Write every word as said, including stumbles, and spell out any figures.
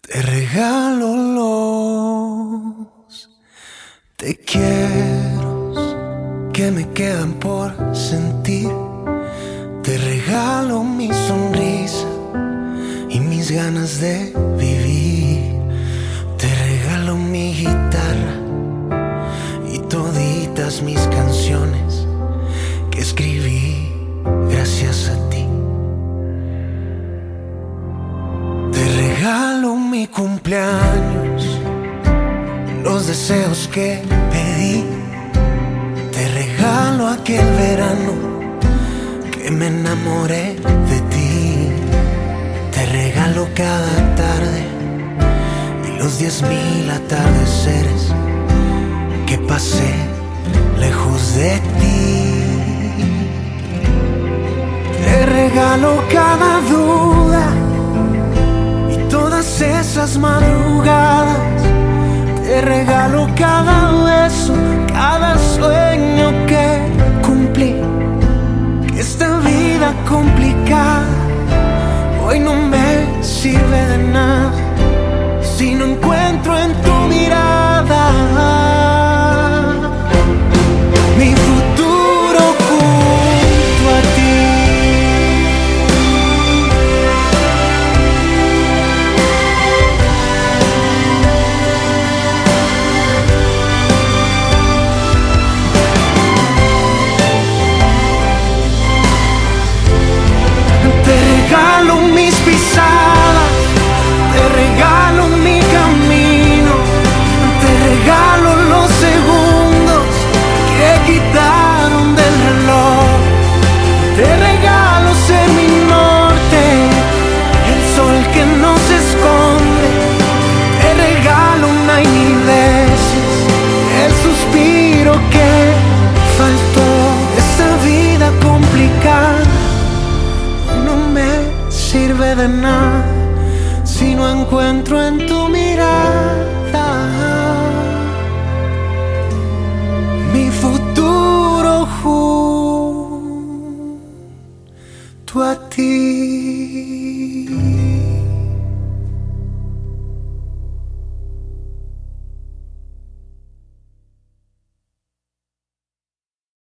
Te regalo los te quiero que me quedan por sentir. Te regalo mi sonrisa y mis ganas de vivir. Te regalo mi guitarra y toditas mis canciones que escribí gracias a ti. Te regalo mi cumpleaños, los deseos que pedí. Te regalo aquel verano que me enamoré de ti. Te regalo cada tarde y los diez mil atardeceres que pasé lejos de ti. Te regalo cada duda y todas esas madrugadas. Te regalo cada beso, cada sueño que cumplí. Que esta vida complicada hoy no me sirve de nada si no encuentro en tu mirada mi futuro junto a ti. Te regalo mis pisadas, te regalo mi camino, te regalo los segundos que quitaron del reloj. Te regalo ser mi norte, el sol que no se esconde. Te regalo una y mil veces el suspiro que faltó. Esta vida complicada no me sirve de nada si no encuentro en tu